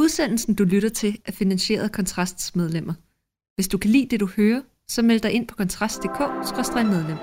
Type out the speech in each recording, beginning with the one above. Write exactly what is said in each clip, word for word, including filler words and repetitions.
Udsendelsen, du lytter til, er finansieret af Kontrasts medlemmer. Hvis du kan lide det, du hører, så meld dig ind på kontrast punktum d k skråstreg medlem.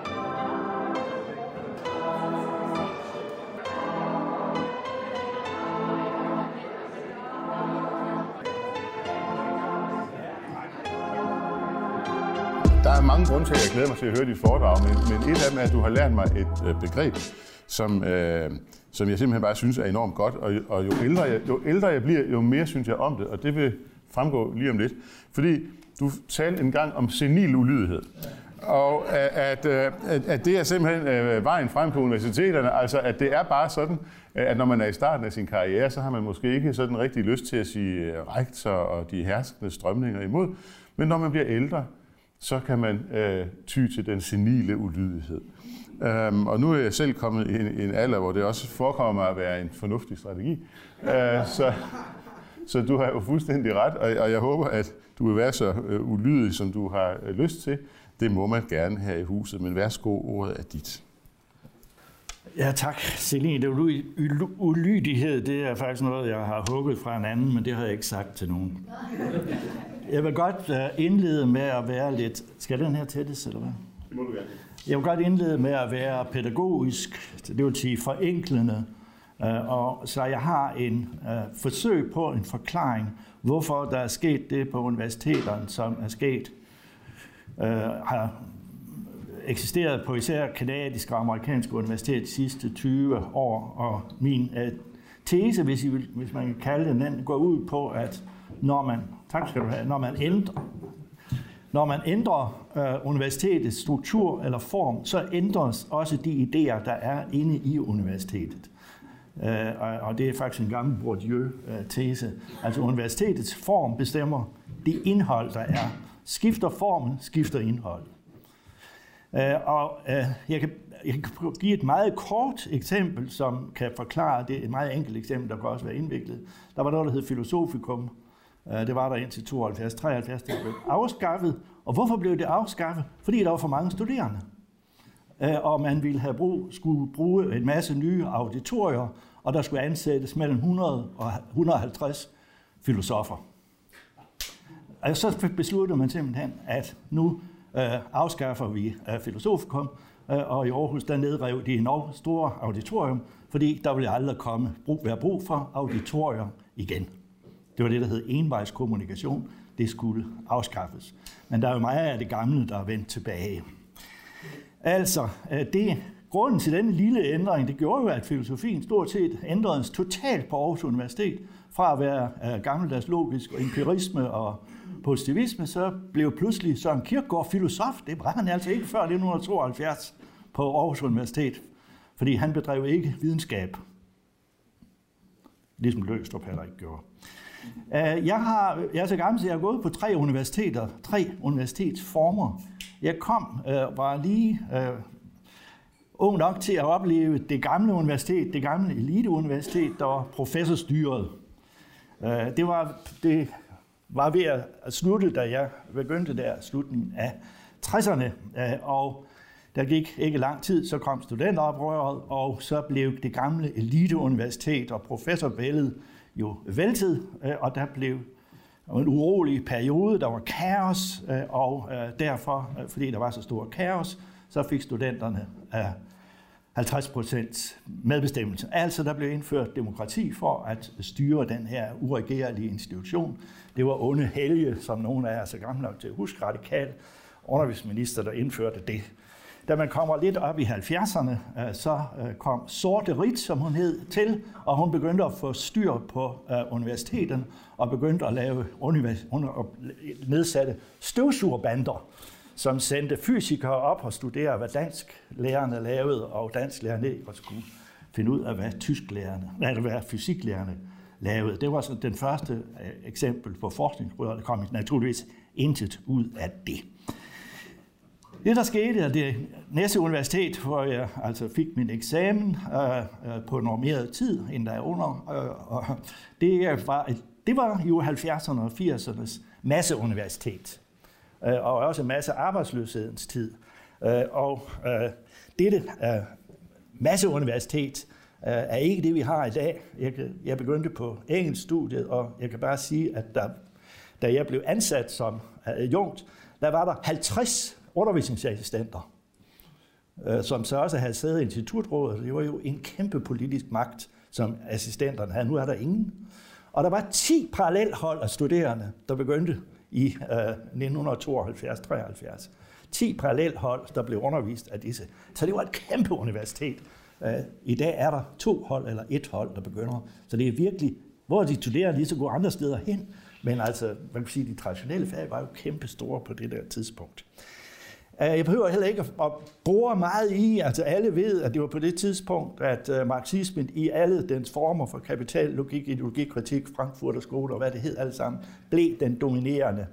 Der er mange grunde til, at jeg glæder mig til at høre dit foredrag, men, men et af dem er, at du har lært mig et øh, begreb, som, øh, som jeg simpelthen bare synes er enormt godt, og, og jo, ældre jeg, jo ældre jeg bliver, jo mere synes jeg om det, og det vil fremgå lige om lidt. Fordi du talte engang om senil ulydighed, og at, at, at det er simpelthen vejen frem på universiteterne, altså at det er bare sådan, at når man er i starten af sin karriere, så har man måske ikke sådan rigtig lyst til at sige rektor og de herskende strømninger imod, men når man bliver ældre, så kan man øh, ty til den senile ulydighed. Um, og nu er jeg selv kommet i en, i en alder, hvor det også forekommer mig at være en fornuftig strategi. Uh, så, så du har jo fuldstændig ret, og, og jeg håber, at du vil være så uh, ulydig, som du har uh, lyst til. Det må man gerne her i huset, men værsgo, ordet er dit. Ja, tak, Celine. Det uly- ulydighed, det er faktisk noget, jeg har hugget fra en anden, men det har jeg ikke sagt til nogen. Jeg vil godt uh, indlede med at være lidt... Skal den her tættes, eller hvad? Det må du gerne. Jeg vil godt indlede med at være pædagogisk, det vil sige forenklende, uh, og så jeg har en uh, forsøg på en forklaring, hvorfor der er sket det på universiteterne, som er sket, uh, har eksisteret på især kanadiske og amerikanske universiteter de sidste tyve år, og min uh, tese, hvis, I vil, hvis man kan kalde den, den går ud på, at når man, tak skal du have, når man ændrer, når man ændrer uh, universitetets struktur eller form, så ændres også de idéer, der er inde i universitetet. Uh, og, og det er faktisk en gammel Bourdieu-tese. Altså universitetets form bestemmer det indhold, der er. Skifter formen, skifter indholdet. Uh, og uh, jeg, kan, jeg kan give et meget kort eksempel, som kan forklare det. Et meget enkelt eksempel, der kan også være indviklet. Der var noget, der hed filosofikum. Det var der indtil tooghalvfjerds treoghalvfjerds, det blev afskaffet. Og hvorfor blev det afskaffet? Fordi der var for mange studerende. Og man ville have brug, skulle bruge en masse nye auditorier, og der skulle ansættes mellem hundrede og et hundrede og halvtreds filosofer. Og så besluttede man simpelthen, at nu øh, afskaffer vi øh, filosofikum, øh, og i Aarhus der nedrev de enormt store auditorium, fordi der ville aldrig komme, brug, være brug for auditorier igen. Det var det, der hed envejskommunikation. Det skulle afskaffes. Men der er jo meget af det gamle, der er vendt tilbage. Altså, det, grunden til denne lille ændring, det gjorde jo, at filosofien stort set ændredes totalt på Aarhus Universitet. Fra at være uh, gammeldags logisk og empirisme og positivisme, så blev pludselig Søren Kierkegaard filosof. Det var han altså ikke før nitten tooghalvfjerds på Aarhus Universitet, fordi han bedrev ikke videnskab, ligesom Løgstrup heller ikke gjorde. Jeg, har, jeg er så gammel, så jeg har gået på tre universiteter, tre universitetsformer. Jeg kom, øh, var lige øh, ung nok til at opleve det gamle universitet, det gamle eliteuniversitet, der var professorstyret. Øh, det, var, det var ved at slutte, da jeg begyndte der slutningen af tresserne, øh, og der gik ikke lang tid, så kom studenteroprøret, og så blev det gamle eliteuniversitet og professorvældet jo væltet, og der blev en urolig periode, der var kaos, og derfor, fordi der var så stor kaos, så fik studenterne halvtreds procent medbestemmelse. Altså der blev indført demokrati for at styre den her uregerlige institution. Det var Onde Helge, som nogle af jer er så gamle nok til at huske, radikal undervisningsminister, der indførte det. Da man kommer lidt op i halvfjerdserne, så kom Sorte Rit, som hun hed, til, og hun begyndte at få styr på universiteten og begyndte at lave univers- nedsatte støvsugerbander, som sendte fysikere op og studere, hvad dansklærerne lavede, og dansklærerne og skulle finde ud af, hvad tysklærerne, eller hvad fysiklærerne lavede. Det var så den første eksempel på forskningsrådet, der kom naturligvis intet ud af det. Det, der skete, er det næste universitet, hvor jeg altså fik min eksamen øh, på normeret tid, endda under. Øh, og det, var, det var jo halvfjerdserne og firsernes masseuniversitet, øh, og også masse arbejdsløshedens tid. Øh, og øh, dette øh, masseuniversitet er ikke det, vi har i dag. Jeg, jeg begyndte på engelskstudiet, og jeg kan bare sige, at der, da jeg blev ansat som adjunkt, der var der halvtreds undervisningsassistenter, som så også havde siddet i institutrådet. Det var jo en kæmpe politisk magt, som assistenterne havde. Nu er der ingen. Og der var ti parallelhold af studerende, der begyndte i øh, nitten tooghalvfjerds treoghalvfjerds. ti parallelhold, der blev undervist af disse. Så det var et kæmpe universitet. Uh, I dag er der to hold eller et hold, der begynder. Så det er virkelig, hvor de studerende lige så går andre steder hen. Men altså, man kan sige, de traditionelle fag var jo kæmpe store på det der tidspunkt. Uh, jeg behøver heller ikke at bruge meget i, altså alle ved, at det var på det tidspunkt, at uh, marxismen i alle dens former for kapital, logik, ideologi, kritik, Frankfurter skole og hvad det hed alle sammen, blev den dominerende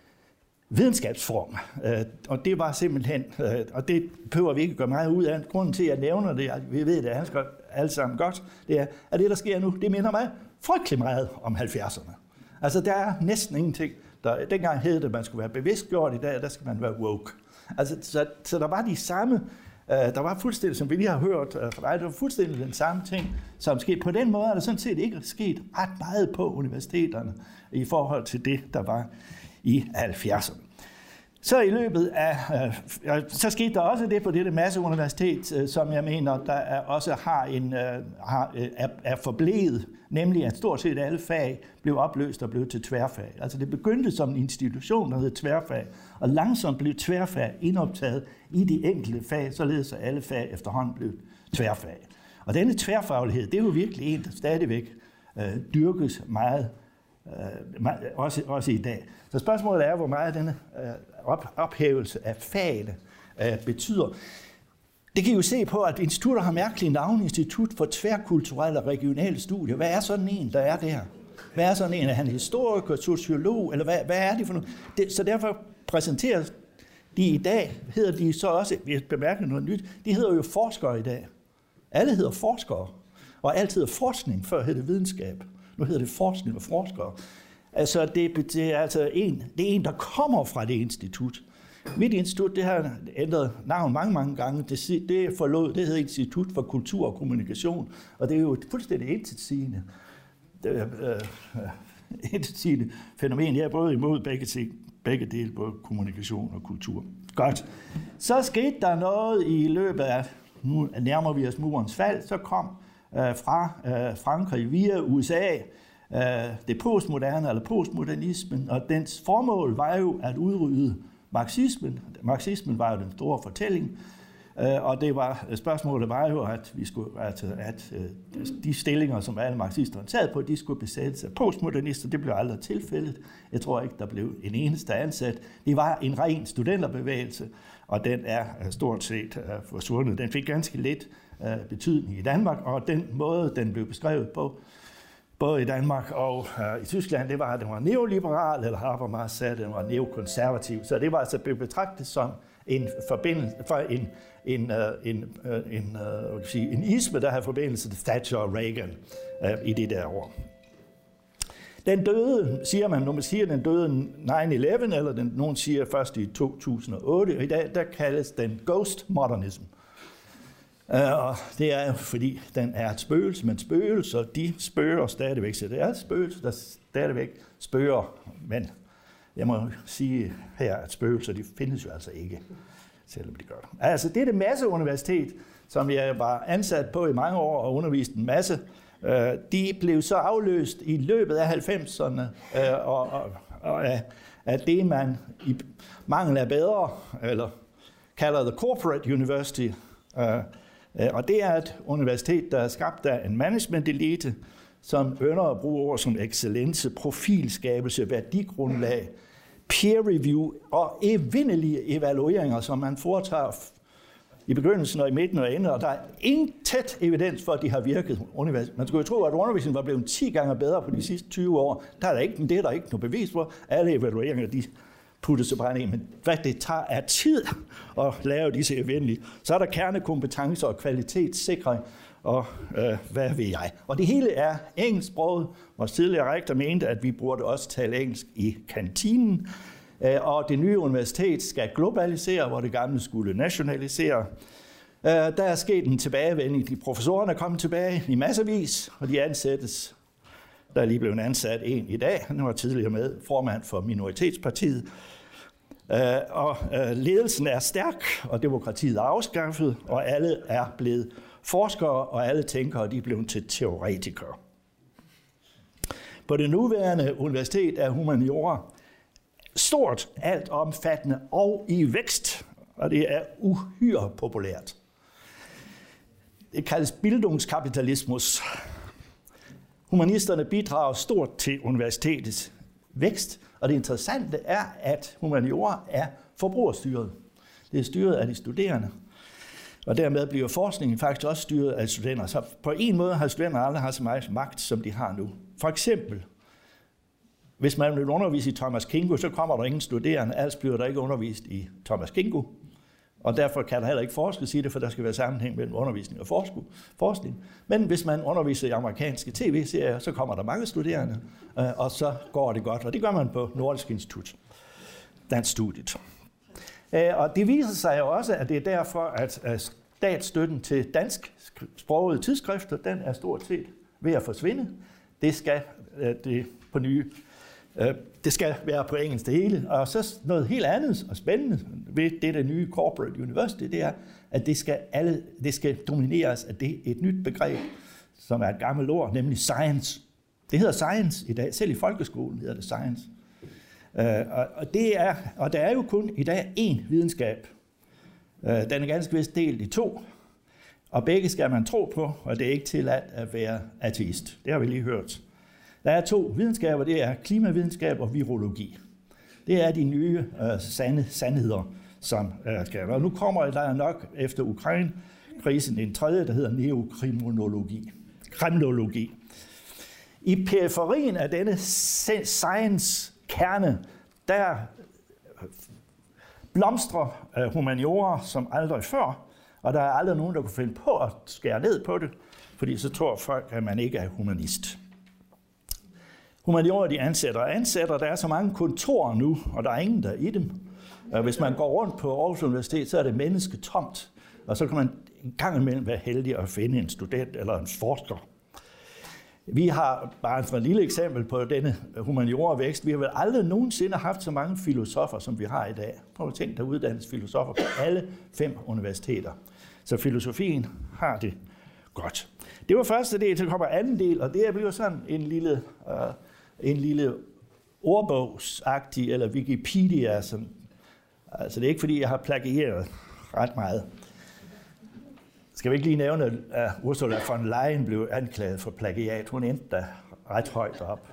videnskabsform. Og det var simpelthen, og det behøver vi ikke gøre meget ud af. Grunden til, at jeg nævner det, at vi ved det alle sammen godt, det er, at det, der sker nu, det minder mig frygtelig meget om halvfjerdserne. Altså, der er næsten ingenting. Der, dengang hed det, at man skulle være bevidstgjort, i dag, der skal man være woke. Altså, så, så der var de samme, der var fuldstændig, som vi lige har hørt fra dig, der var fuldstændig den samme ting, som skete. På den måde er der sådan set ikke sket ret meget på universiteterne i forhold til det, der var i halvfjerdserne. Så i løbet af, øh, så skete der også det på dette masseuniversitet, øh, som jeg mener, der er, også har en, øh, har, øh, er, er forblevet, nemlig at stort set alle fag blev opløst og blev til tværfag. Altså det begyndte som en institution, der hed tværfag, og langsomt blev tværfag indoptaget i de enkelte fag, således at alle fag efterhånden blev tværfag. Og denne tværfaglighed, det er jo virkelig en, der stadigvæk øh, dyrkes meget, øh, også, også i dag. Så spørgsmålet er, hvor meget denne øh, op, ophævelse af fagene øh, betyder. Det kan I jo se på, at institutter har mærkelige navne. Institut for tværkulturelle og regionale studier. Hvad er sådan en, der er der? Hvad er sådan en? Er han historiker, sociolog, eller hvad, hvad er det for noget? Det, så derfor præsenterer de i dag, hedder de så også, vi bemærker noget nyt, de hedder jo forskere i dag. Alle hedder forskere, og alt hedder forskning, før hed det videnskab. Nu hedder det forskning og forskere. Altså, det, det, er altså en, det er en, der kommer fra det institut. Mit institut, det har ændret navn mange, mange gange. Det, det forlod, det hedder Institut for Kultur og Kommunikation, og det er jo et fuldstændig intetsigende, øh, øh, intetsigende fænomen. Jeg er både imod begge ting, begge dele, både kommunikation og kultur. Godt. Så skete der noget i løbet af, nu nærmer vi os murens fald, så kom øh, fra øh, Frankrig via U S A, det postmoderne eller postmodernismen, og dens formål var jo at udrydde marxismen. Marxismen var jo den store fortælling, og det var, spørgsmålet var jo, at, vi skulle, at, at de stillinger, som alle marxister havde taget på, de skulle besættes af postmodernister. Det blev aldrig tilfældet. Jeg tror ikke, der blev en eneste ansat. Det var en ren studenterbevægelse, og den er stort set forsvundet. Den fik ganske lidt betydning i Danmark, og den måde, den blev beskrevet på, både i Danmark og øh, i Tyskland, det var, at den var neoliberal, eller Habermas sagde, at den var neokonservativ. Så det var altså blevet betragtet som en forbindelse, for en, en, øh, en, øh, en, øh, sige, en isme, der havde forbindelse til Thatcher og Reagan øh, i de der år. Den døde, siger man, når man siger, den døde nine eleven, eller den, nogen siger først i to tusind og otte, og i dag, der kaldes den ghost modernism. Uh, og det er jo, fordi den er et spøgelse, men spøgelser, de spøger stadigvæk, så det er et spøgelse, der stadigvæk spøger, men jeg må sige her, at spøgelser, de findes jo altså ikke, selvom de gør det. Altså, det er det masseuniversitet, som jeg var ansat på i mange år og underviste en masse. Uh, de blev så afløst i løbet af halvfemserne, uh, og, og, og af, af det, man i mangel af bedre, eller kalder the corporate university, uh, Og det er et universitet, der er skabt af en management-elite, som ønsker at bruge ord som excellence, profilskabelse, værdigrundlag, peer review og evindelige evalueringer, som man foretager i begyndelsen og i midten og enden, og der er intet evidens for, at de har virket. Man skulle jo tro, at undervisningen var blevet ti gange bedre på de sidste tyve år. Der er der ikke, det er der ikke noget bevis for. Alle evalueringer, de puttes sig bare ned, men hvad det tager af tid at lave disse evindelige. Så er der kernekompetencer og kvalitetssikring, og øh, hvad ved jeg. Og det hele er engelsksproget. Vores tidligere rektor mente, at vi burde også tale engelsk i kantinen. Og det nye universitet skal globalisere, hvor det gamle skulle nationalisere. Der er sket en tilbagevending. De professorerne er kommet tilbage i massevis, og de ansættes. Der er lige blevet ansat en i dag. Han var tidligere med formand for Minoritetspartiet. Og ledelsen er stærk, og demokratiet er afskaffet, og alle er blevet forskere, og alle tænkere de er blevet til teoretikere. På det nuværende universitet er humaniora stort, alt omfattende og i vækst, og det er uhyre populært. Det kaldes bildungskapitalismus. Humanisterne bidrager stort til universitetets vækst, og det interessante er, at humaniora er forbrugerstyret. Det er styret af de studerende, og dermed bliver forskningen faktisk også styret af studerende. Så på en måde har studerende aldrig haft så meget magt, som de har nu. For eksempel, hvis man vil undervise i Thomas Kingo, så kommer der ingen studerende, altså bliver der ikke undervist i Thomas Kingo. Og derfor kan der heller ikke forskes i det, for der skal være sammenhæng mellem undervisning og forskning. Men hvis man underviser i amerikanske tv-serier, så kommer der mange studerende, og så går det godt. Og det gør man på Nordisk Institut, Dansk Studiet. Og det viser sig jo også, at det er derfor, at statsstøtten til dansksprogede tidsskrifter, den er stort set ved at forsvinde. Det skal det på nye Det skal være på engelsk det hele. Og så noget helt andet og spændende ved det der nye Corporate University, det er, at det skal, alle, det skal domineres af det, et nyt begreb, som er et gammelt ord, nemlig science. Det hedder science i dag. Selv i folkeskolen hedder det science. Og, det er, og der er jo kun i dag én videnskab. Den er ganske vist delt i to. Og begge skal man tro på, og det er ikke tilladt at være ateist. Det har vi lige hørt. Der er to videnskaber, det er klimavidenskab og virologi. Det er de nye øh, sande sandheder, som øh, skal. Og nu kommer der nok efter Ukraine-krisen en tredje, der hedder neokriminologi. Kriminologi. I periferien af denne science-kerne, der blomstrer øh, humaniora som aldrig før, og der er aldrig nogen, der kunne finde på at skære ned på det, fordi så tror folk, at man ikke er humanist. Humaniora, de ansætter og ansætter. Der er så mange kontorer nu, og der er ingen der i dem. Hvis man går rundt på Aarhus Universitet, så er det mennesketomt, og så kan man en gang imellem være heldig at finde en student eller en forsker. Vi har bare et lille eksempel på denne humaniora-vækst. Vi har vel aldrig nogensinde haft så mange filosofer, som vi har i dag. Prøv at tænke, der uddannes filosofer på alle fem universiteter. Så filosofien har det godt. Det var første del, så kommer anden del, og det er bliver sådan en lille, uh, en lille ordbogsagtig, eller Wikipedia. Som, altså det er ikke fordi, jeg har plagieret ret meget. Skal vi ikke lige nævne, at Ursula von Leyen blev anklaget for plagiat. Hun endte da ret højt op.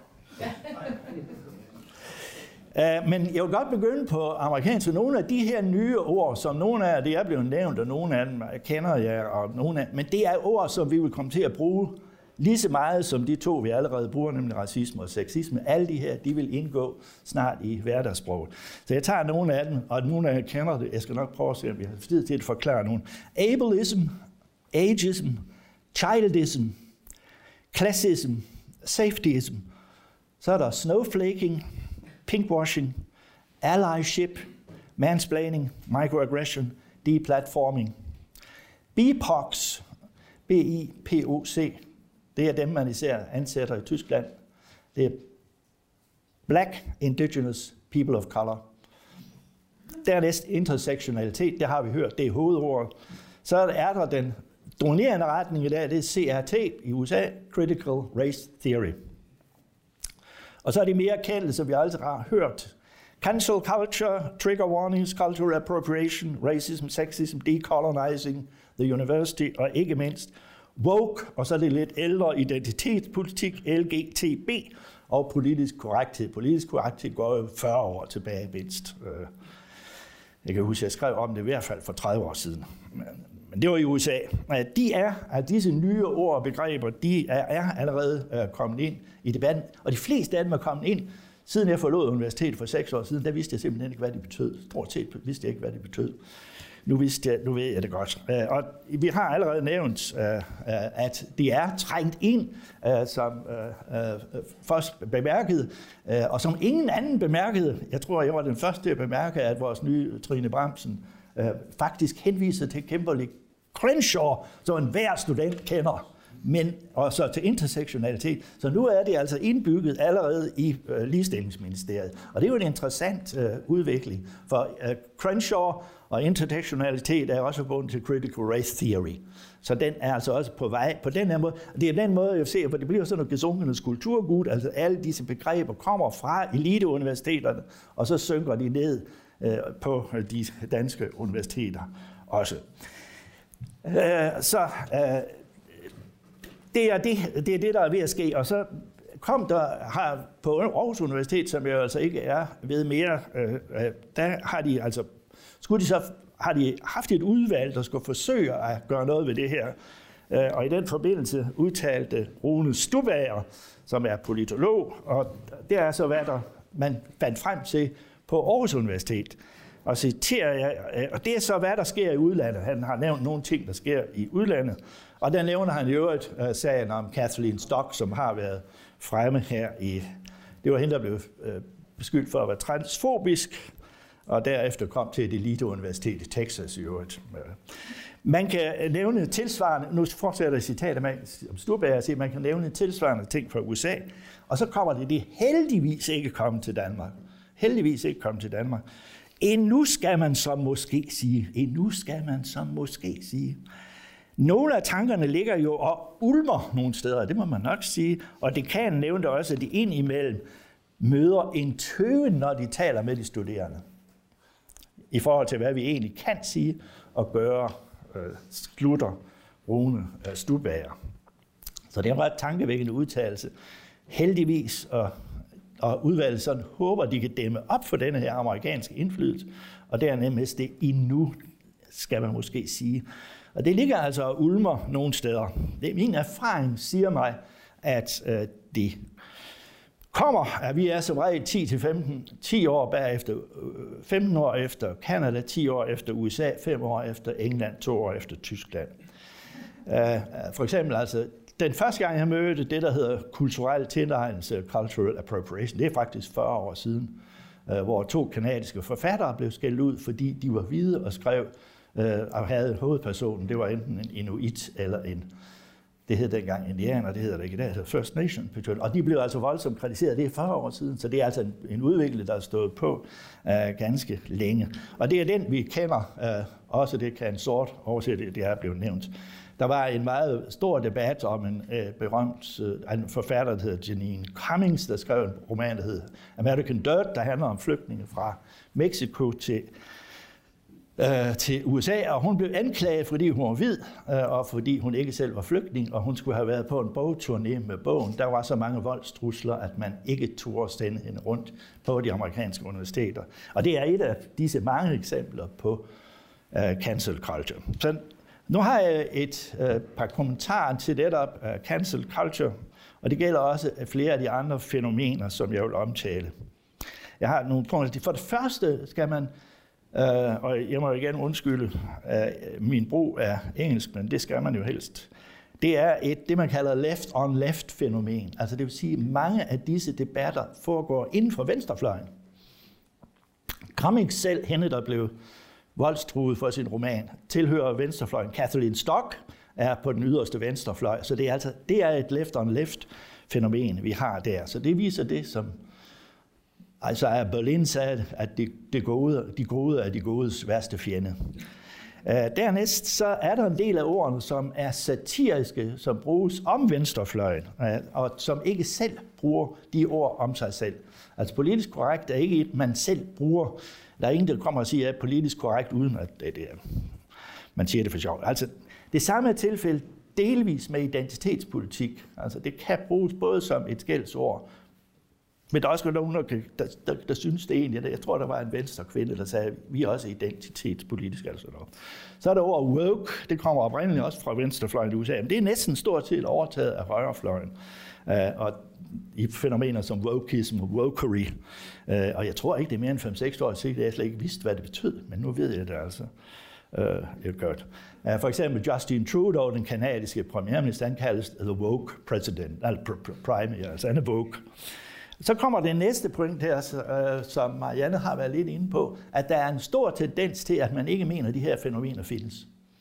Uh, men jeg vil godt begynde på amerikansk. Nogle af de her nye ord, som nogle af det er blevet nævnt, og nogle af dem kender jeg, og nogle af, men det er ord, som vi vil komme til at bruge lige så meget som de to, vi allerede bruger, nemlig racisme og sexisme. Alle de her, de vil indgå snart i hverdagssproget. Så jeg tager nogle af dem, og nogle af jer kender det. Jeg skal nok prøve at se, om vi har tid til at forklare nogle. Ableism, ageism, childism, classism, safetyism. Så er der snowflaking, pinkwashing, allyship, mansplaining, microaggression, deplatforming. B I P O C, B I P O C, det er dem, man især ansætter i Tyskland. Det er Black Indigenous People of Color. Dernæst intersektionalitet, det har vi hørt, det er hovedordet. Så er der den dominerende retning i dag, det er C R T i U S A, Critical Race Theory. Og så er det mere kendte, som vi aldrig har hørt. Cancel culture, trigger warnings, cultural appropriation, racism, sexism, decolonizing the university, og ikke mindst woke, og så er det lidt ældre identitetspolitik, L G T B, og politisk korrekthed. Politisk korrekthed går jo fyrre år tilbage mindst. Jeg kan huske, at jeg skrev om det i hvert fald for tredive år siden. Men det var i U S A. De er, at disse nye ord og begreber, de er, er allerede kommet ind i debatten, og de fleste af dem er kommet ind, siden jeg forlod universitetet for seks år siden, der vidste jeg simpelthen ikke, hvad det betød. Stort set vidste jeg ikke, hvad det betød. Nu, vidste jeg, nu ved jeg det godt. Og vi har allerede nævnt, at det er trængt ind, som først bemærkede, og som ingen anden bemærkede. Jeg tror, jeg var den første til at bemærke, at vores nye Trine Bramsen faktisk henviser til Kimberley Crenshaw, som enhver student kender, men og så til intersektionalitet. Så nu er det altså indbygget allerede i øh, ligestillingsministeriet. Og det er jo en interessant øh, udvikling, for øh, Crenshaw og intersektionalitet er også forbundet til critical race theory. Så den er altså også på vej på den her måde. Det er den måde, jeg ser, for det bliver sådan noget gesunkenes kulturgud, altså alle disse begreber kommer fra eliteuniversiteterne, og så synker de ned øh, på de danske universiteter også. Øh, så øh, det, er det, det er det, der er ved at ske, og så kom der har på Aarhus Universitet, som jeg altså ikke er ved mere, øh, der har de altså skulle de så har de haft et udvalg, der skulle forsøge at gøre noget ved det her. Og i den forbindelse udtalte Rune Stubager, som er politolog, og det er så, hvad der man fandt frem til på Aarhus Universitet. Og citerer jeg, og det er så, hvad der sker i udlandet. Han har nævnt nogle ting, der sker i udlandet. Og der nævner han i øvrigt uh, sagen om Kathleen Stock, som har været fremme her i... Det var hende, der blev uh, beskyldt for at være transfobisk, og derefter kom til et eliteuniversitet i Texas i øvrigt. Man kan nævne tilsvarende, nu fortsætter jeg citatet med Stubager, at man kan nævne tilsvarende ting fra U S A, og så kommer det, det heldigvis ikke komme til Danmark. Heldigvis ikke komme til Danmark. Endnu skal man så måske sige, endnu skal man så måske sige. Nogle af tankerne ligger jo og ulmer nogle steder, det må man nok sige, og det kan nævne også, at de indimellem møder en tøven, når de taler med de studerende. I forhold til, hvad vi egentlig kan sige og gøre, øh, slutter Rune øh, Stubager. Så det er en ret tankevækkende udtalelse. Heldigvis, og, og udvalget sådan håber, de kan dæmme op for denne her amerikanske indflydelse, og dernæst det endnu, skal man måske sige. Og det ligger altså og ulmer nogle steder. Det, min erfaring siger mig, at øh, det kommer, at vi er som regel ti til femten, ti år bagefter, femten år efter Canada, ti år efter U S A, fem år efter England, to år efter Tyskland. For eksempel altså, den første gang jeg mødte det, der hedder kulturel tilegnelse, cultural appropriation, det er faktisk fyrre år siden, hvor to kanadiske forfattere blev skældt ud, fordi de var hvide og skrev og havde hovedpersonen, det var enten en inuit eller en, det hed dengang indianer, det hedder det ikke i dag, det hedder First Nation. Og de blev altså voldsomt kritiseret, det er fyrre år siden, så det er altså en, en udvikling, der er stået på uh, ganske længe. Og det er den, vi kender, uh, også det kan en sort oversætte, det er blevet nævnt. Der var en meget stor debat om en uh, berømt uh, en forfatter, der hedder Janine Cummings, der skrev en roman, der hedder American Dirt, der handler om flygtninge fra Mexico til Øh, til U S A, og hun blev anklaget, fordi hun var hvid, øh, og fordi hun ikke selv var flygtning, og hun skulle have været på en bogturné med bogen. Der var så mange voldstrusler, at man ikke turde sende hende rundt på de amerikanske universiteter. Og det er et af disse mange eksempler på øh, cancel culture. Så nu har jeg et øh, par kommentarer til netop øh, cancel culture, og det gælder også flere af de andre fænomener, som jeg vil omtale. Jeg har nogle punkter. For det første skal man Uh, og jeg må igen undskylde uh, min brug af engelsk, men det skal man jo helst. Det er et, det man kalder left-on-left fænomen. Altså det vil sige, at mange af disse debatter foregår inden for venstrefløjen. Cummings selv, hende der blev voldstruet for sin roman, tilhører venstrefløjen. Kathleen Stock er på den yderste venstrefløj, så det er, altså, det er et left-on-left fænomen, vi har der. Så det viser det, som altså at Berlin sagde, at de, de, gode, de gode er de godes værste fjende. Uh, dernæst så er der en del af ordene, som er satiriske, som bruges om venstrefløjen, uh, og som ikke selv bruger de ord om sig selv. Altså politisk korrekt er ikke et, man selv bruger. Der er ingen, der kommer og siger, at politisk korrekt, uden at det er, man siger det for sjovt. Altså det samme er tilfældet delvis med identitetspolitik. Altså det kan bruges både som et skældsord, men der er også nogen, der, der, der, der synes det egentlig. Jeg tror, der var en venstre kvinde, der sagde, at vi er også identitetspolitiske. Altså noget. Så er der ordet woke. Det kommer oprindeligt også fra venstrefløjen i U S A. Men det er næsten stort set overtaget af højrefløjen. Uh, og i fænomener som wokeism og wokery. Uh, og jeg tror ikke, det er mere end fem seks år siden, at jeg slet ikke vidste, hvad det betød. Men nu ved jeg det altså. Uh, det er godt. Uh, for eksempel Justin Trudeau, den kanadiske premierminister, han kaldes the woke president. Altså prime, altså han er woke. Så kommer det næste point her, som Marianne har været lidt inde på, at der er en stor tendens til, at man ikke mener, at de her fænomener findes.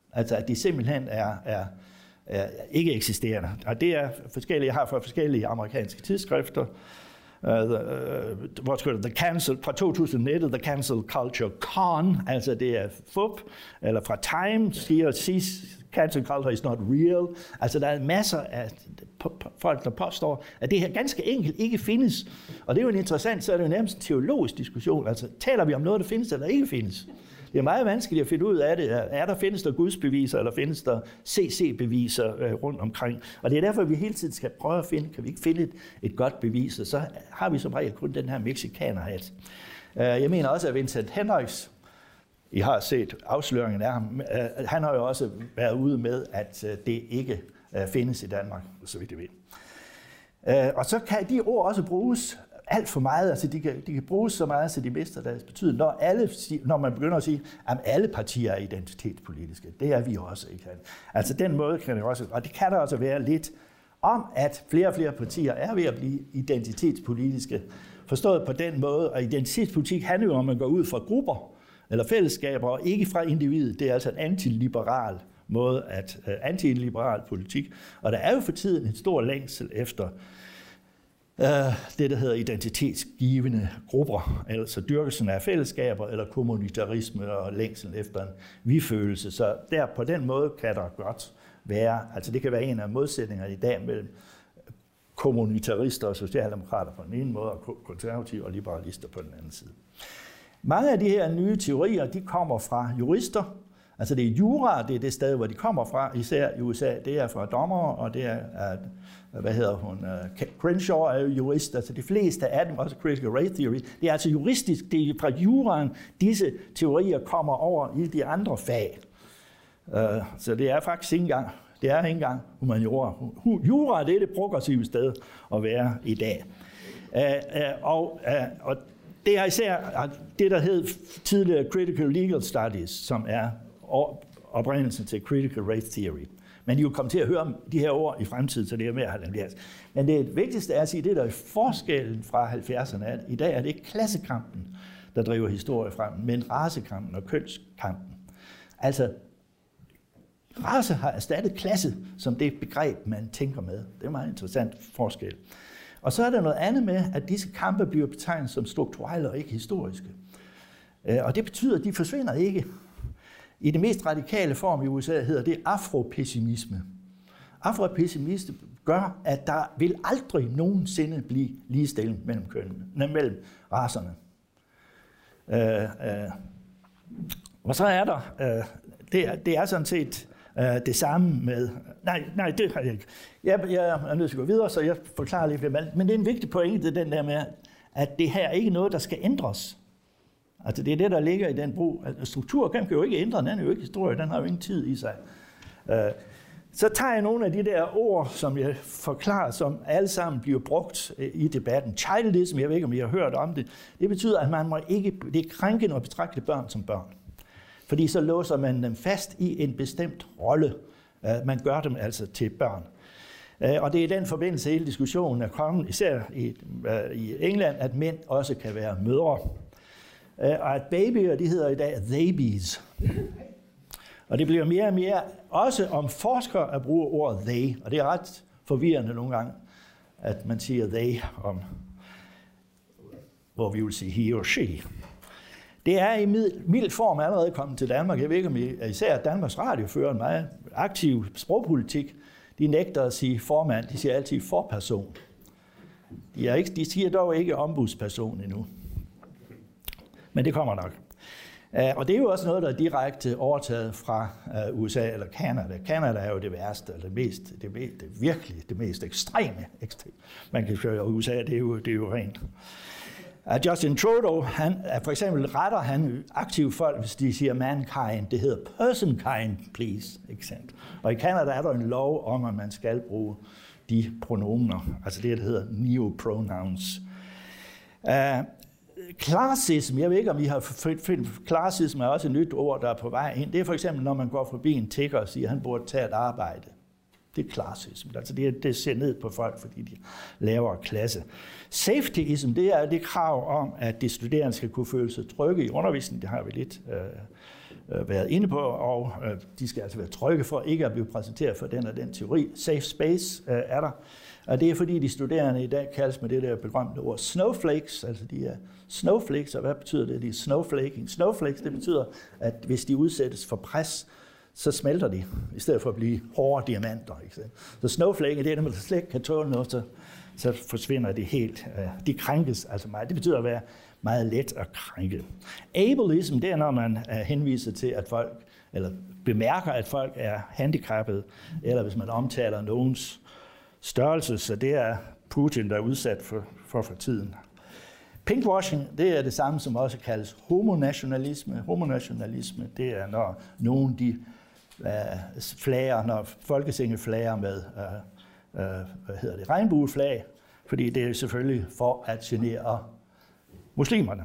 Altså at de simpelthen er, er, er ikke eksisterende. Og det er forskellige, jeg har fra forskellige amerikanske tidsskrifter. Uh, the, uh, what's called the cancel fra to tusind nitten, the cancel culture con, altså det er fup, eller fra Time siger, cancel culture is not real. Altså der er masser af folk, der påstår, at det her ganske enkelt ikke findes. Og det er jo en interessant, så er det jo nærmest en teologisk diskussion. Altså taler vi om noget, der findes eller ikke findes? Det er meget vanskeligt at finde ud af det. Er der, findes der gudsbeviser, eller findes der C C-beviser øh, rundt omkring? Og det er derfor, at vi hele tiden skal prøve at finde, kan vi ikke finde et, et godt bevis, og så har vi som regel kun den her mexikanerhat. Uh, jeg mener også, at Vincent Hendricks, I har set afsløringen af ham, uh, han har jo også været ude med, at uh, det ikke uh, findes i Danmark, så vidt jeg ved. Uh, og så kan de ord også bruges alt for meget, altså de kan, de kan bruges så meget, så de mister deres betydning. Når, alle, når man begynder at sige, at alle partier er identitetspolitiske, det er vi også, ikke? Altså den måde kan det også, og det kan der også være lidt om, at flere og flere partier er ved at blive identitetspolitiske, forstået på den måde, og identitetspolitik handler jo om, at man går ud fra grupper eller fællesskaber, og ikke fra individet. Det er altså en antiliberal måde, at uh, antiliberal politik, og der er jo for tiden en stor længsel efter Uh, det, der hedder identitetsgivende grupper, altså dyrkelsen af fællesskaber, eller kommunitarisme og længsel efter en vi-følelse. Så der på den måde kan der godt være, altså det kan være en af modsætningerne i dag mellem kommunitarister og socialdemokrater på den ene måde, og konservative og liberalister på den anden side. Mange af de her nye teorier, de kommer fra jurister. Altså det er jura, det er det sted, hvor de kommer fra, især i U S A. Det er fra dommere, og det er, hvad hedder hun, Crenshaw er jo jurist, altså de fleste af dem, også critical race theory, det er altså juristisk, det er fra juraen, disse teorier kommer over i de andre fag. Så det er faktisk ikke engang, det er ikke engang humaniora. Jura, det er det progressive sted at være i dag. Og, og det er især det, der hed tidligere critical legal studies, som er oprindelsen til critical race theory. Men I vil komme til at høre om de her ord i fremtiden, så det er med at have dem lært. Men det vigtigste er at sige, det der er forskellen fra halvfjerdserne, at i dag er det ikke klassekampen, der driver historie frem, men racekampen og kønskampen. Altså, race har erstattet klasse som det begreb, man tænker med. Det er en meget interessant forskel. Og så er der noget andet med, at disse kampe bliver betegnet som strukturelle og ikke historiske. Og det betyder, at de forsvinder ikke. I det mest radikale form i U S A hedder det afropessimisme. Afropessimisme gør, at der vil aldrig nogensinde blive ligestilling mellem kønnene, mellem racerne. Øh, øh. Og så er der, øh, det, er, det er sådan set øh, det samme med, nej, nej, det har jeg ikke. Jeg, jeg er nødt til at gå videre, så jeg forklarer lidt, men det er en vigtig pointe, den der med, at det her er ikke noget, der skal ændres. Altså det er det, der ligger i den brug. Struktur kan jo ikke ændre, den er jo ikke historie, den har jo ingen tid i sig. Så tager jeg nogle af de der ord, som jeg forklarer, som alle sammen bliver brugt i debatten. Childism, jeg ved ikke, om I har hørt om det, det betyder, at man må ikke, det er krænkende at betragte børn som børn. Fordi så låser man dem fast i en bestemt rolle. Man gør dem altså til børn. Og det er i den forbindelse, hele diskussionen er kommet, især i, i England, at mænd også kan være mødre. Og at babyer, de hedder i dag theybies. Og det bliver mere og mere, også om forskere at bruge ordet they, og det er ret forvirrende nogle gange, at man siger they om, hvor vi vil sige he or she. Det er i mild form allerede kommet til Danmark. Jeg ved ikke, om især Danmarks Radio fører en meget aktiv sprogpolitik. De nægter at sige formand, de siger altid forperson. De, er ikke, de siger dog ikke ombudsperson endnu. Men det kommer nok. Og det er jo også noget, der er direkte overtaget fra U S A eller Canada. Canada er jo det værste, eller det mest, det, mest, det virkelig det mest ekstreme. ekstreme. Man kan køre U S A, det er jo, det er jo rent. Justin Trudeau, han, for eksempel retter han aktive folk, hvis de siger mankind. Det hedder personkind, please. Ikke sandt? Og i Canada er der en lov om, at man skal bruge de pronomener, altså det, der hedder neopronouns. Uh, Klassism, jeg ved ikke, om I har fundet, klassism er også et nyt ord, der er på vej ind. Det er for eksempel, når man går forbi en tigger og siger, at han burde tage et arbejde. Det er klassism. Altså det, det ser ned på folk, fordi de laver klasse. Safetyism, det er det krav om, at de studerende skal kunne føle sig trygge i undervisningen. Det har vi lidt øh, været inde på, og øh, de skal altså være trygge for ikke at blive præsenteret for den og den teori. Safe space øh, er der. Og det er fordi de studerende i dag kaldes med det der berømte ord snowflakes, altså de er snowflakes, og hvad betyder det? De er snowflaking. Snowflakes, det betyder, at hvis de udsættes for pres, så smelter de, i stedet for at blive hårde diamanter. Ikke? Så snowflake, det er dem, der slet ikke kan tåle noget, så, så forsvinder de helt. De krænkes altså meget. Det betyder at være meget let at krænke. Ableism, det er, når man henviser til, at folk, eller bemærker, at folk er handicappede, eller hvis man omtaler nogens størrelse, så det er Putin, der er udsat for for, for tiden. Pinkwashing, det er det samme, som også kaldes homonationalisme. Homonationalisme, det er, når nogen de uh, flager, når Folketinget flager med uh, uh, hvad hedder det, regnbueflag, fordi det er selvfølgelig for at genere muslimerne.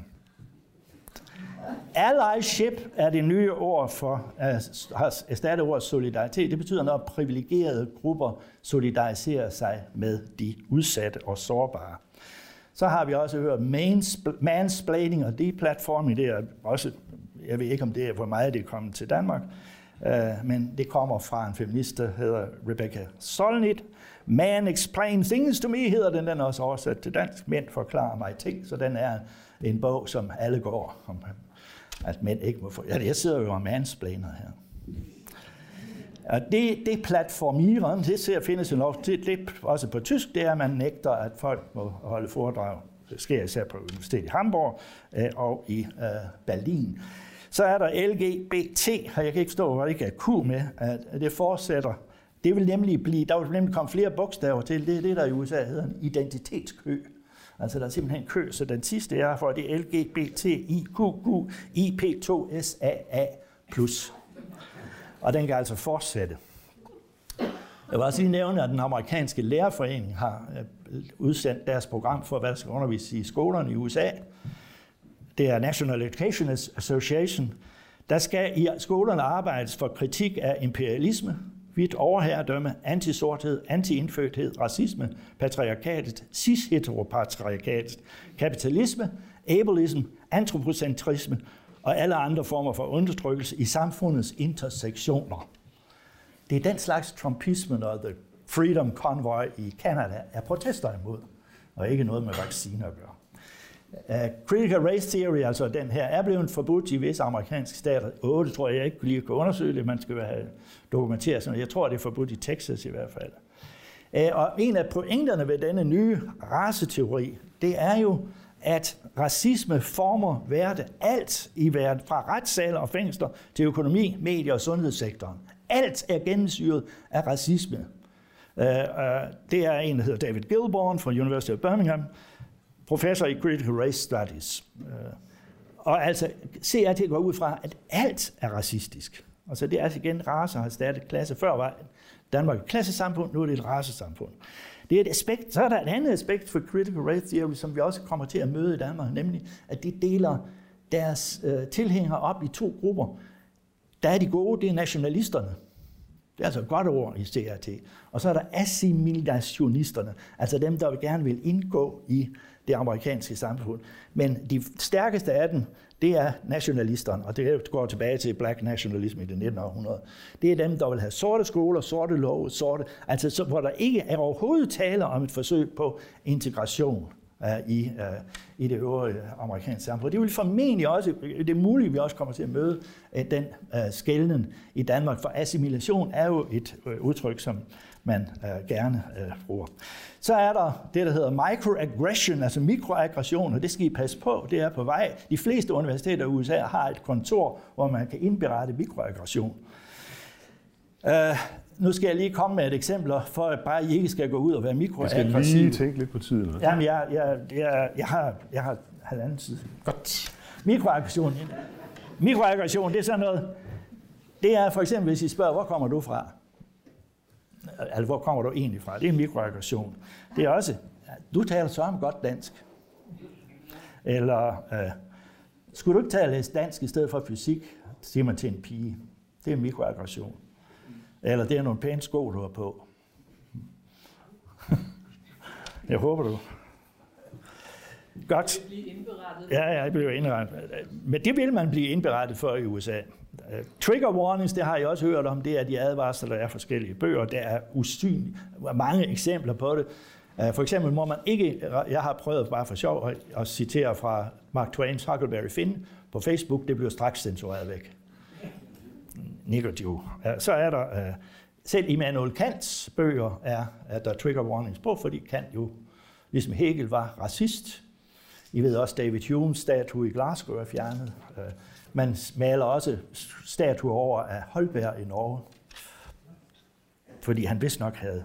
Allyship er det nye ord for, har erstattet ordet solidaritet. Det betyder, når privilegerede grupper solidariserer sig med de udsatte og sårbare. Så har vi også hørt mansplaining og deplatforming. Det er også, jeg ved ikke om det er, hvor meget det er kommet til Danmark, men det kommer fra en feminist, der hedder Rebecca Solnit. Man explain things to me, hedder den, den er også oversat til dansk. Mænd forklarer mig ting, så den er en bog, som alle går om, at mænd ikke må få. Ja, jeg sidder jo og mansplainer her. Og det, det platformieren, det ser findes jo nok til, det også på tysk, det er, at man nægter, at folk må holde foredrag. Det sker især på universitetet i Hamburg øh, og i øh, Berlin. Så er der L G B T, og jeg kan ikke forstå, hvor det ikke er Q med, at det fortsætter. Det vil nemlig blive, der vil nemlig komme flere bogstaver til. Det er det, der i U S A hedder en identitetskø. Altså der er simpelthen en kø, så den sidste er for det L G B T I Q Q I P to S A A plus. Og den kan altså fortsætte. Jeg vil også lige nævne, at den amerikanske lærerforening har udsendt deres program for, hvad der skal undervises i skolerne i U S A. Det er National Education Association. Der skal i skolerne arbejdes for kritik af imperialisme, hvidt overherredømme, antisorthed, antiindfødthed, racisme, patriarkatet, cis-heteropatriarkatet, kapitalisme, ableism, antropocentrisme og alle andre former for undertrykkelse i samfundets intersektioner. Det er den slags trumpisme, når The Freedom Convoy i Canada er protester imod, og ikke noget med vacciner at gøre. Uh, critical race theory, altså den her, er blevet forbudt i visse amerikanske stater. otte tror jeg ikke lige kan undersøge det, man skal have dokumenteret sådan. Jeg tror, det er forbudt i Texas i hvert fald. Uh, og en af pointerne ved denne nye raceteori, det er jo, at racisme former verden, alt i verden, fra retssaler og fængsler til økonomi, medier og sundhedssektoren. Alt er gennemsyret af racisme. Uh, uh, det er en, der hedder David Gilborn fra University of Birmingham, professor i Critical Race Studies. Uh, og altså, C R T går ud fra, at alt er racistisk. Altså det er altså igen, racer har startet klasse. Før var Danmark et klassesamfund, nu er det et racesamfund. Det er et aspekt. Så er der et andet aspekt for Critical Race Theory, som vi også kommer til at møde i Danmark, nemlig at de deler deres øh, tilhængere op i to grupper. Der er de gode, det er nationalisterne. Det er altså et godt ord i C R T. Og så er der assimilationisterne, altså dem, der gerne vil indgå i det amerikanske samfund. Men de stærkeste af dem, det er nationalisterne, og det går tilbage til black nationalism i det nittende århundrede. Det er dem, der vil have sorte skoler, sorte love, sorte, altså så, hvor der ikke er overhovedet tale om et forsøg på integration uh, i, uh, i det øvrige amerikanske samfund. Det vil formentlig også, det er muligt, at vi også kommer til at møde uh, den uh, skelnen i Danmark, for assimilation er jo et uh, udtryk, som man uh, gerne uh, bruger. Så er der det, der hedder microaggression, altså mikroaggression, og det skal I passe på, det er på vej. De fleste universiteter i U S A har et kontor, hvor man kan indberette mikroaggression. Uh, nu skal jeg lige komme med et eksempel, for at bare I ikke skal gå ud og være mikroaggressiv. Jeg skal lige tænke lidt på tiden. Også. Jamen, jeg, jeg, jeg, jeg har, jeg har halvanden tid. Godt. Mikroaggression. Mikroaggression, det er sådan noget, det er for eksempel, hvis I spørger, hvor kommer du fra? Altså, hvor kommer du egentlig fra? Det er en mikroaggression. Det er også, du taler så om godt dansk. Eller, øh, skulle du ikke tage at læse dansk i stedet for fysik, siger man til en pige. Det er en mikroaggression. Eller det er nogle pæne sko, du har på. Jeg håber du. Godt. Ja, ja, det bliver indberettet. Men det vil man blive indberettet for i U S A. trigger warnings, det har jeg også hørt om, det er de advarsler, der er forskellige bøger. Der er usynlige, mange eksempler på det. For eksempel må man ikke, jeg har prøvet bare for sjov at, at citere fra Mark Twain's Huckleberry Finn på Facebook, det bliver straks censureret væk. Negativ. Så er der, selv Immanuel Kants bøger er, er der trigger warnings på, fordi Kant jo, ligesom Hegel, var racist. I ved også, David Humes statue i Glasgow er fjernet. Man maler også statuer over af Holberg i Norge, fordi han vist nok havde.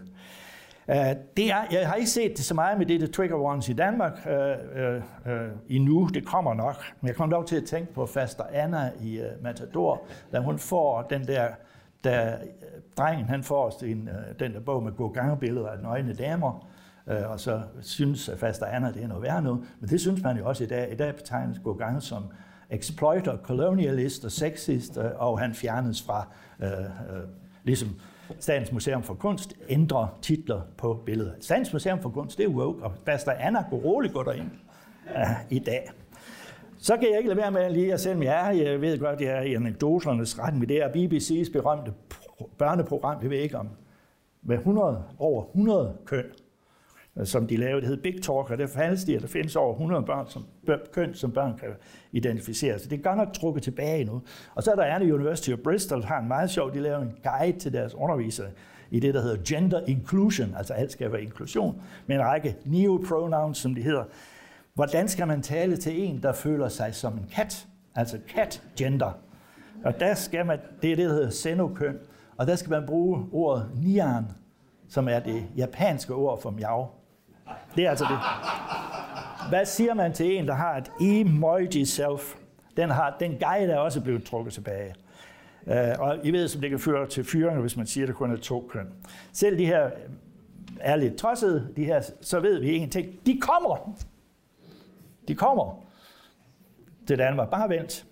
Det er, jeg har ikke set det så meget med det, det trigger warnings i Danmark uh, uh, uh, endnu. Det kommer nok. Men jeg kommer dog til at tænke på faster Anna i uh, Matador, da hun får den der, da drengen han får sin, uh, den der bog med Gauguin-billeder af nøgne damer, uh, og så synes at faster Anna, det er noget værd noget. Men det synes man jo også i dag. I dag betegnes Gauguin som exploiter, colonialist og sexist, uh, og han fjernes fra uh, uh, ligesom Statens Museum for Kunst ændrer titler på billeder. Statens Museum for Kunst, det er woke, og faster Anna går roligt gå derind uh, i dag. Så kan jeg ikke lade være med lige at selvom jeg er, jeg ved godt, jeg er i anekdoternes ret, men det er B B C's berømte børneprogram, jeg ved ikke om, med hundrede, over hundrede køn, som de lavede. Det hed Big Talk, og det faldes de, at der findes over hundrede børn, som, køn, som børn kan identificere. Så det er godt nok trukket tilbage nu. Og så er der andet University of Bristol, der har en meget sjov, de laver en guide til deres undervisere i det, der hedder gender inclusion, altså alt skal være inklusion, med en række neopronouns, som de hedder. Hvordan skal man tale til en, der føler sig som en kat? Altså cat-gender. Og der skal man, det er det, der hedder senokøn, og der skal man bruge ordet nian, som er det japanske ord for miau. Det er altså det. Hvad siger man til en, der har et emoji self? Den, har, den guide er også blevet trukket tilbage. Uh, og I ved, som det kan føre til fyringer, hvis man siger, at der kun er to køn. Selv de her er lidt tossede, de her, så ved vi en ting. De kommer! De kommer til Danmark. Bare vent.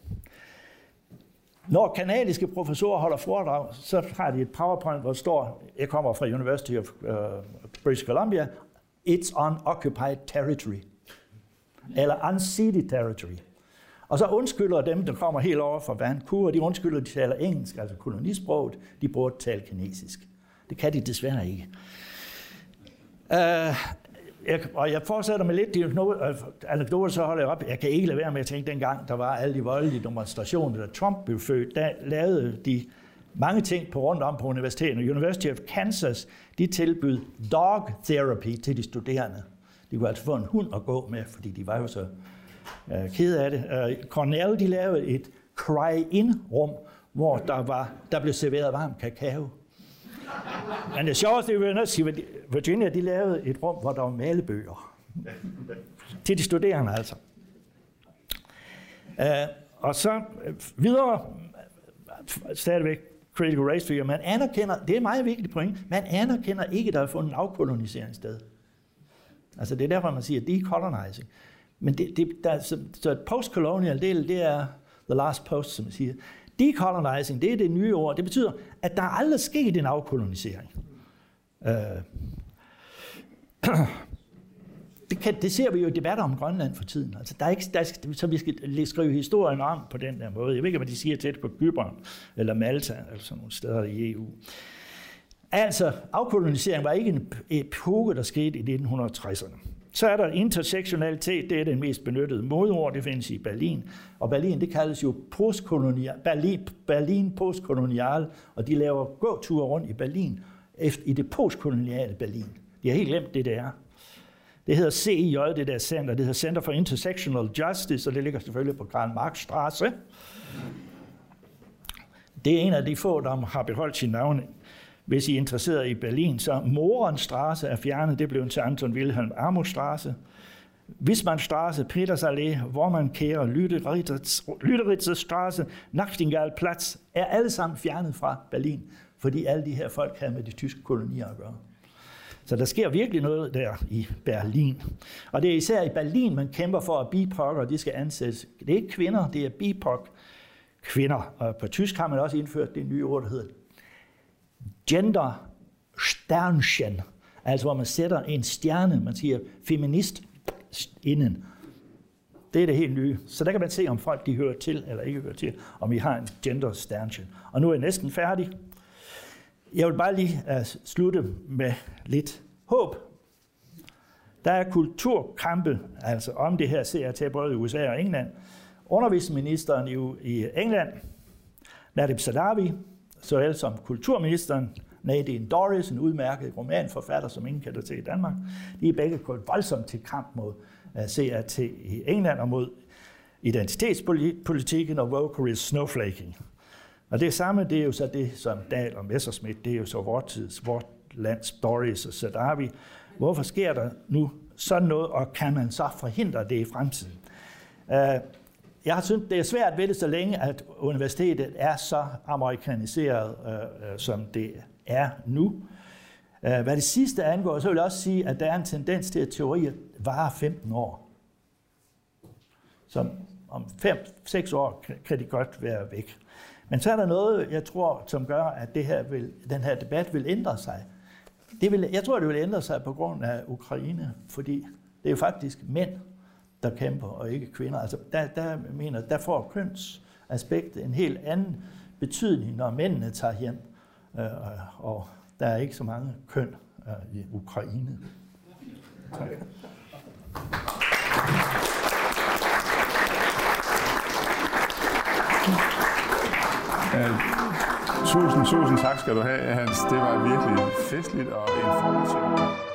Når kanadiske professorer holder foredrag, så har de et PowerPoint, hvor der står, jeg kommer fra University of uh, British Columbia, it's unoccupied territory, eller unceded territory. Og så undskylder dem, der kommer helt over fra Vancouver, de undskylder, de taler engelsk, altså kolonisproget, de burde tale kinesisk. Det kan de desværre ikke. Uh, Jeg, og jeg fortsætter med lidt de anekdoter, så holder jeg op. Jeg kan ikke lade være med at tænke, dengang der var alle de voldelige demonstrationer, da Trump blev født, der lavede de mange ting på rundt om på universiteterne. University of Kansas, de tilbød dog therapy til de studerende. De kunne altså få en hund at gå med, fordi de var jo så uh, kede af det. Uh, Cornell, de lavede et cry-in-rum, hvor der, var, der blev serveret varm kakao. Men det sjoveste er, at Virginia, de lavede et rum, hvor der var malebøger. Til de studerende, altså. Uh, og så videre, stadigvæk critical race theory, man anerkender, det er et meget vigtigt point, man anerkender ikke, der er fundet en afkolonisering sted. Altså det er derfor, man siger decolonizing. Men det, det, der, så, så et postcolonial del, det er the last post, som man siger. Decolonizing, det er det nye ord. Det betyder, at der aldrig er sket en afkolonisering. Uh, det, kan, det ser vi jo i debatter om Grønland for tiden. Altså, der er ikke, der er, så vi skal skrive historien om på den der måde. Jeg ved ikke, hvad de siger til det på Cypern eller Malta, eller sådan nogle steder i E U. Altså, afkolonisering var ikke en epoke, der skete i nitten tresserne. Så er der intersektionalitet, det er det mest benyttede modord, det findes i Berlin. Og Berlin, det kaldes jo postkolonial, Berlin, Berlin postkolonial, og de laver gåture rundt i Berlin, efter, i det postkoloniale Berlin. De har helt glemt det, der. Det hedder C I J, det der center, det hedder Center for Intersectional Justice, og det ligger selvfølgelig på Karl Marx Straße. Det er en af de få, der har beholdt sin navn. Hvis I er interesseret i Berlin, så Mohrenstraße er fjernet, det blev til Anton Wilhelm Armutstraße. Wismannstraße, Petersallee, Wormankære, Lüderitzer-straße, Nachtigallplatz er alle sammen fjernet fra Berlin, fordi alle de her folk havde med de tyske kolonier at gøre. Så der sker virkelig noget der i Berlin. Og det er især i Berlin, man kæmper for, at B I P O C'er, de skal ansættes. Det er ikke kvinder, det er B I P O C-kvinder. Og på tysk har man også indført det nye ord, der hedder Gender-Sternchen, altså hvor man sætter en stjerne, man siger feminist inden. Det er det helt nye. Så der kan man se, om folk de hører til eller ikke hører til, om vi har en gender stanchion. Og nu er jeg næsten færdig. Jeg vil bare lige uh, slutte med lidt håb. Der er kulturkampe, altså om det her ser jeg til både i U S A og England. Undervisningsministeren i, i England, Nadim Sadawi, såvel som kulturministeren, Nadine Dorries, en udmærket romanforfatter, som ingen kender til i Danmark, de er begge gået voldsomt til kamp mod uh, C R T i England og mod identitetspolitikken og vocal snowflaking. Og det samme, det er jo så det, som Dahl og Messerschmidt, det er jo så vores tids, vort lands Dorries og Sadawi. Hvorfor sker der nu sådan noget, og kan man så forhindre det i fremtiden? Uh, jeg har syntes, det er svært ved det, så længe at universitetet er så amerikaniseret, uh, uh, som det er nu. Uh, hvad det sidste angår, så vil jeg også sige, at der er en tendens til, at teorier varer femten år. Så om fem seks år kan de godt være væk. Men så er der noget, jeg tror, som gør, at det her vil, den her debat vil ændre sig. Det vil, jeg tror, det vil ændre sig på grund af Ukraine, fordi det er jo faktisk mænd, der kæmper, og ikke kvinder. Altså, der, der, mener, der får kønsaspektet en helt anden betydning, når mændene tager hjem, øh, og der er ikke så mange køn øh, i Ukraine. Tak. Uh, tusind, tusind tak skal du have, Hans. Det var virkelig festligt og informativt.